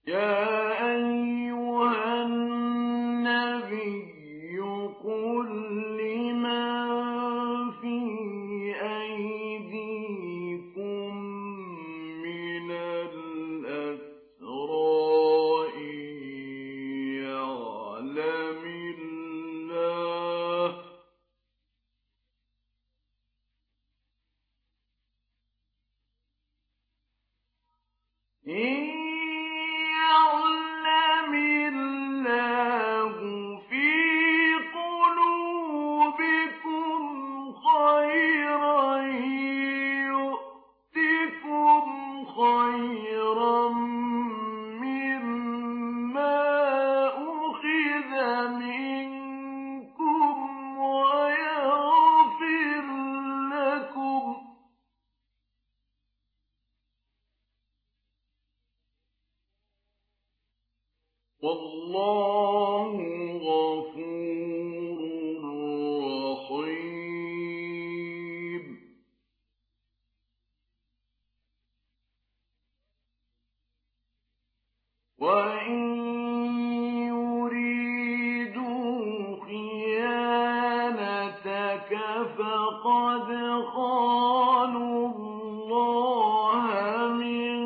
يا أيها النبي قل لمن في أيديكم من الأسرى إن يعلم الله في قلوبكم خيرا يؤتكم خيرا مما أخذ منكم ويغفر لكم والله غفور رحيم. وإن يريدوا خيانتك فقد خانوا الله من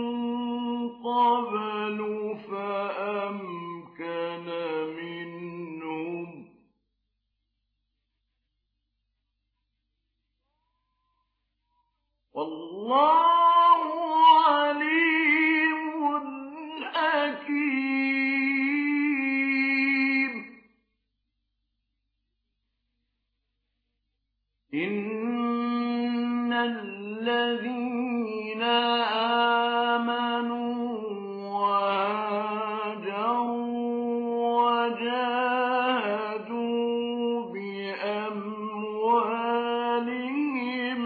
قبل فأمكن منهم والله عليم حكيم. إن الذين آمنوا وجاهدوا بأموالهم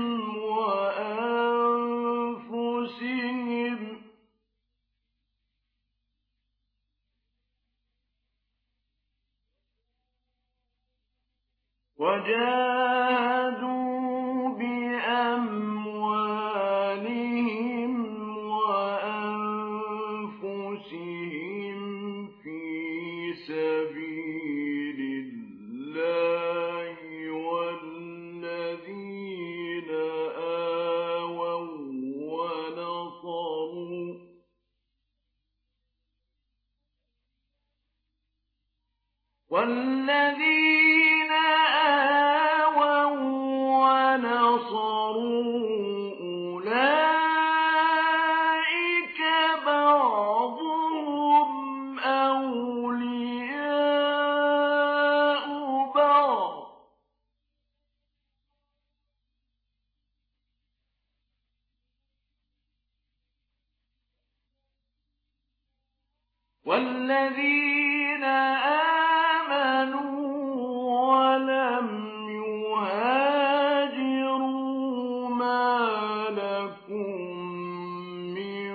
وأنفسهم في سبيل الله والذين آووا ونصروا أولئك بعضهم أولياء بعض والذين آمنوا ولم يهاجروا ما لكم من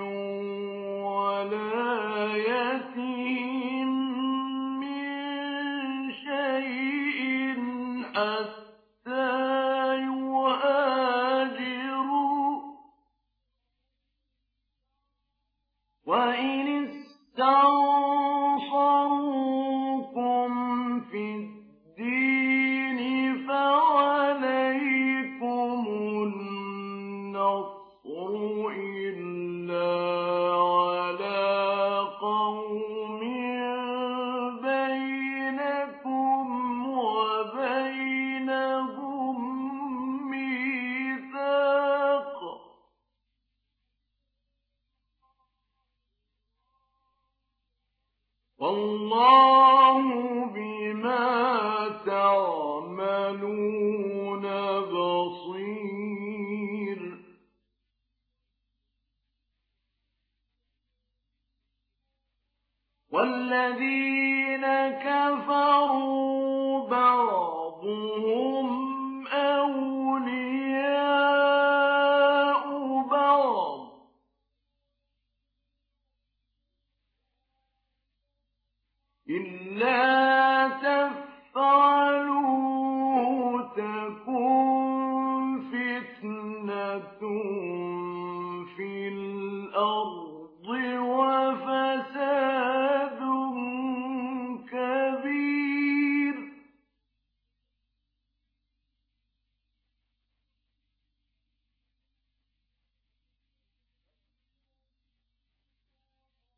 ولايتهم من شيء حتى يهاجروا وإن استنصروكم في الدين فعليكم النصر إلا على قوم بينكم وبينهم ميثاق والله بما تعملون بصير. والذين كفروا بعضهم أولياء بعض إلا تفعلوا تكن فتنة في الأرض وفساد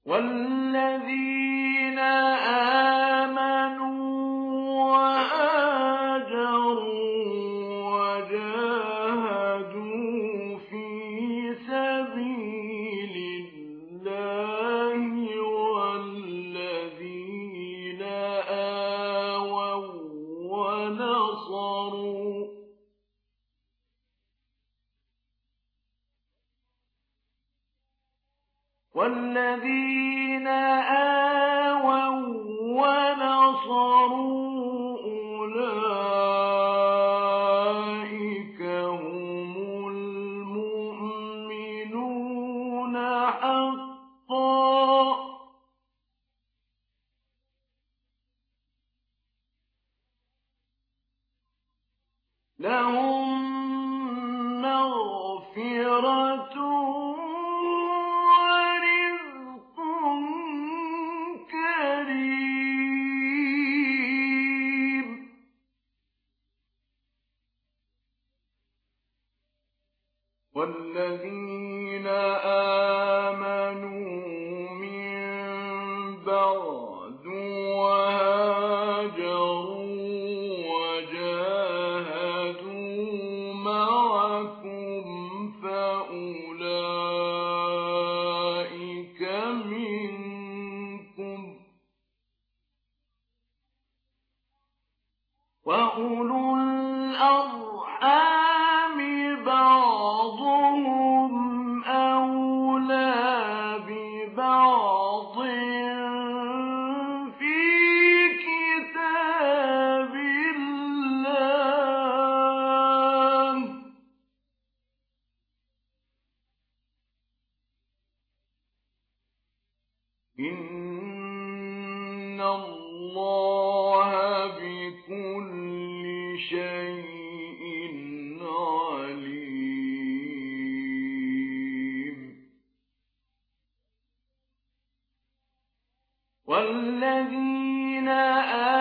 والذين آمنوا وهاجروا وجاهدوا في سبيل الله والذين آووا ونصروا أولئك هم المؤمنون حقا لهم مغفرة ورزق كريم والذين آمنوا من بعد وهاجروا وجاهدوا معكم فأولئك منكم وأولو الأرحام بعضهم أولى ببعض في كتاب الله إن الله بكل شيء عليم والذين